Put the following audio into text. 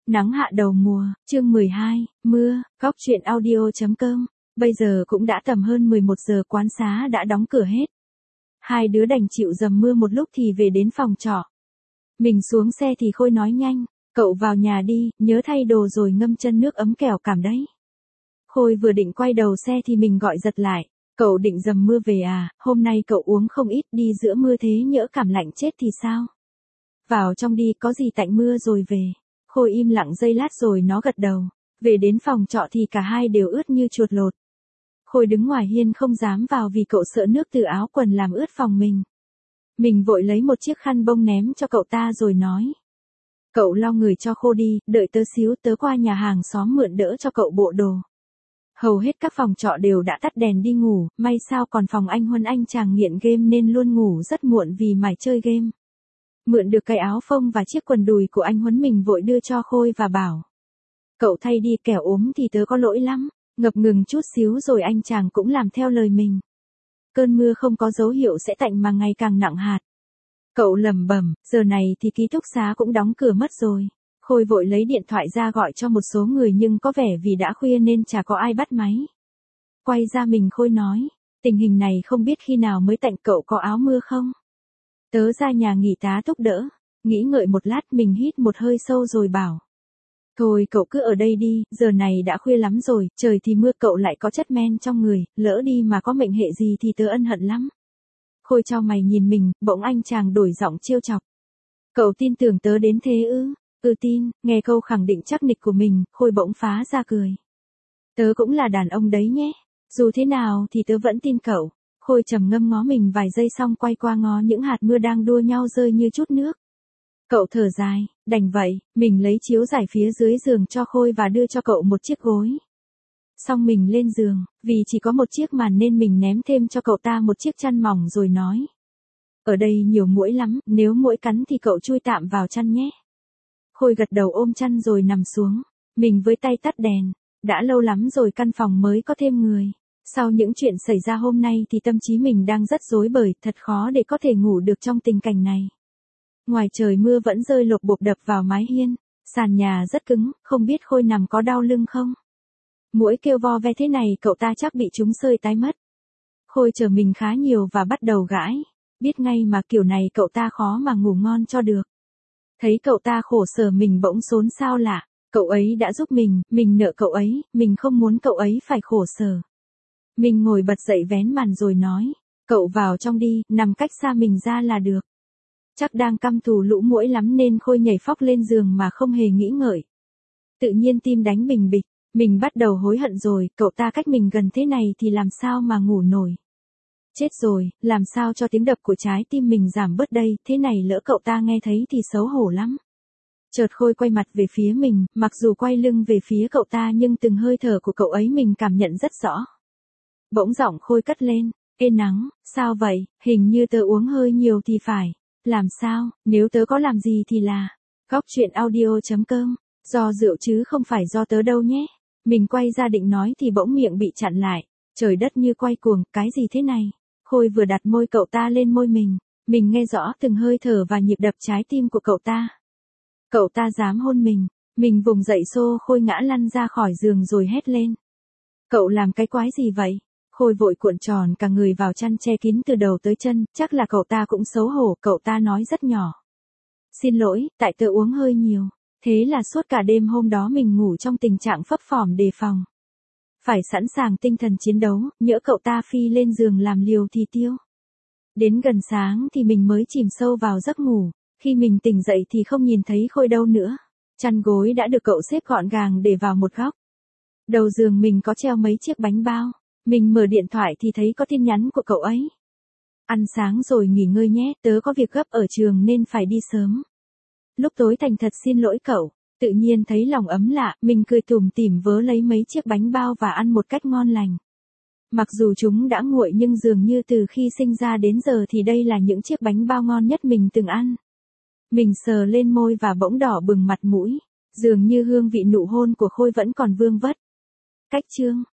Nắng hạ đầu mùa, chương 12, mưa, góc truyện audio.com. Bây giờ cũng đã tầm hơn 11 giờ, quán xá đã đóng cửa hết. Hai đứa đành chịu dầm mưa một lúc thì về đến phòng trọ. Mình xuống xe thì Khôi nói nhanh, cậu vào nhà đi, nhớ thay đồ rồi ngâm chân nước ấm kẻo cảm đấy. Khôi vừa định quay đầu xe thì mình gọi giật lại, cậu định dầm mưa về à, hôm nay cậu uống không ít, đi giữa mưa thế nhỡ cảm lạnh chết thì sao? Vào trong đi, có gì tạnh mưa rồi về. Khôi im lặng giây lát rồi nó gật đầu. Về đến phòng trọ thì cả hai đều ướt như chuột lột. Khôi đứng ngoài hiên không dám vào vì cậu sợ nước từ áo quần làm ướt phòng mình. Mình vội lấy một chiếc khăn bông ném cho cậu ta rồi nói. Cậu lau người cho khô đi, đợi tớ xíu, tớ qua nhà hàng xóm mượn đỡ cho cậu bộ đồ. Hầu hết các phòng trọ đều đã tắt đèn đi ngủ, may sao còn phòng anh Huân, anh chàng nghiện game nên luôn ngủ rất muộn vì mải chơi game. Mượn được cái áo phông và chiếc quần đùi của anh Huấn, mình vội đưa cho Khôi và bảo. Cậu thay đi, kẻo ốm thì tớ có lỗi lắm. Ngập ngừng chút xíu rồi anh chàng cũng làm theo lời mình. Cơn mưa không có dấu hiệu sẽ tạnh mà ngày càng nặng hạt. Cậu lẩm bẩm, giờ này thì ký túc xá cũng đóng cửa mất rồi. Khôi vội lấy điện thoại ra gọi cho một số người nhưng có vẻ vì đã khuya nên chả có ai bắt máy. Quay ra mình Khôi nói, tình hình này không biết khi nào mới tạnh, cậu có áo mưa không? Tớ ra nhà nghỉ tá túc đỡ. Nghĩ ngợi một lát mình hít một hơi sâu rồi bảo. Thôi cậu cứ ở đây đi, giờ này đã khuya lắm rồi, trời thì mưa, cậu lại có chất men trong người, lỡ đi mà có mệnh hệ gì thì tớ ân hận lắm. Khôi chau mày nhìn mình, bỗng anh chàng đổi giọng trêu chọc. Cậu tin tưởng tớ đến thế ư? Tin, nghe câu khẳng định chắc nịch của mình, Khôi bỗng phá ra cười. Tớ cũng là đàn ông đấy nhé, dù thế nào thì tớ vẫn tin cậu. Khôi trầm ngâm ngó mình vài giây xong quay qua ngó những hạt mưa đang đua nhau rơi như chút nước. Cậu thở dài, đành vậy, mình lấy chiếu rải phía dưới giường cho Khôi và đưa cho cậu một chiếc gối. Xong mình lên giường, vì chỉ có một chiếc màn nên mình ném thêm cho cậu ta một chiếc chăn mỏng rồi nói. Ở đây nhiều muỗi lắm, nếu muỗi cắn thì cậu chui tạm vào chăn nhé. Khôi gật đầu ôm chăn rồi nằm xuống, mình với tay tắt đèn, đã lâu lắm rồi căn phòng mới có thêm người. Sau những chuyện xảy ra hôm nay thì tâm trí mình đang rất rối bời, thật khó để có thể ngủ được trong tình cảnh này. Ngoài trời mưa vẫn rơi lộp bộp đập vào mái hiên, sàn nhà rất cứng, không biết Khôi nằm có đau lưng không? Muỗi kêu vo ve thế này cậu ta chắc bị trúng sơi tái mất. Khôi chờ mình khá nhiều và bắt đầu gãi, biết ngay mà kiểu này cậu ta khó mà ngủ ngon cho được. Thấy cậu ta khổ sở mình bỗng xốn xao lạ, cậu ấy đã giúp mình nợ cậu ấy, mình không muốn cậu ấy phải khổ sở. Mình ngồi bật dậy vén màn rồi nói, cậu vào trong đi, nằm cách xa mình ra là được. Chắc đang căm thù lũ muỗi lắm nên Khôi nhảy phóc lên giường mà không hề nghĩ ngợi. Tự nhiên tim đánh bình bịch, mình bắt đầu hối hận rồi, cậu ta cách mình gần thế này thì làm sao mà ngủ nổi. Chết rồi, làm sao cho tiếng đập của trái tim mình giảm bớt đây, thế này lỡ cậu ta nghe thấy thì xấu hổ lắm. Chợt Khôi quay mặt về phía mình, mặc dù quay lưng về phía cậu ta nhưng từng hơi thở của cậu ấy mình cảm nhận rất rõ. Bỗng giọng Khôi cất lên, ê Nắng, sao vậy, hình như tớ uống hơi nhiều thì phải. Làm sao, nếu tớ có làm gì thì là. Góc truyện audio.com, do rượu chứ không phải do tớ đâu nhé. Mình quay ra định nói thì bỗng miệng bị chặn lại. Trời đất như quay cuồng, cái gì thế này? Khôi vừa đặt môi cậu ta lên môi mình nghe rõ từng hơi thở và nhịp đập trái tim của cậu ta. Cậu ta dám hôn mình vùng dậy xô Khôi ngã lăn ra khỏi giường rồi hét lên. Cậu làm cái quái gì vậy? Khôi vội cuộn tròn cả người vào chăn che kín từ đầu tới chân, chắc là cậu ta cũng xấu hổ, cậu ta nói rất nhỏ. Xin lỗi, tại tớ uống hơi nhiều. Thế là suốt cả đêm hôm đó mình ngủ trong tình trạng phấp phỏm đề phòng. Phải sẵn sàng tinh thần chiến đấu, nhỡ cậu ta phi lên giường làm liều thì tiêu. Đến gần sáng thì mình mới chìm sâu vào giấc ngủ, khi mình tỉnh dậy thì không nhìn thấy Khôi đâu nữa. Chăn gối đã được cậu xếp gọn gàng để vào một góc. Đầu giường mình có treo mấy chiếc bánh bao. Mình mở điện thoại thì thấy có tin nhắn của cậu ấy. Ăn sáng rồi nghỉ ngơi nhé, tớ có việc gấp ở trường nên phải đi sớm. Lúc tối thành thật xin lỗi cậu, tự nhiên thấy lòng ấm lạ, mình cười tủm tỉm vớ lấy mấy chiếc bánh bao và ăn một cách ngon lành. Mặc dù chúng đã nguội nhưng dường như từ khi sinh ra đến giờ thì đây là những chiếc bánh bao ngon nhất mình từng ăn. Mình sờ lên môi và bỗng đỏ bừng mặt mũi, dường như hương vị nụ hôn của Khôi vẫn còn vương vất. Cách chương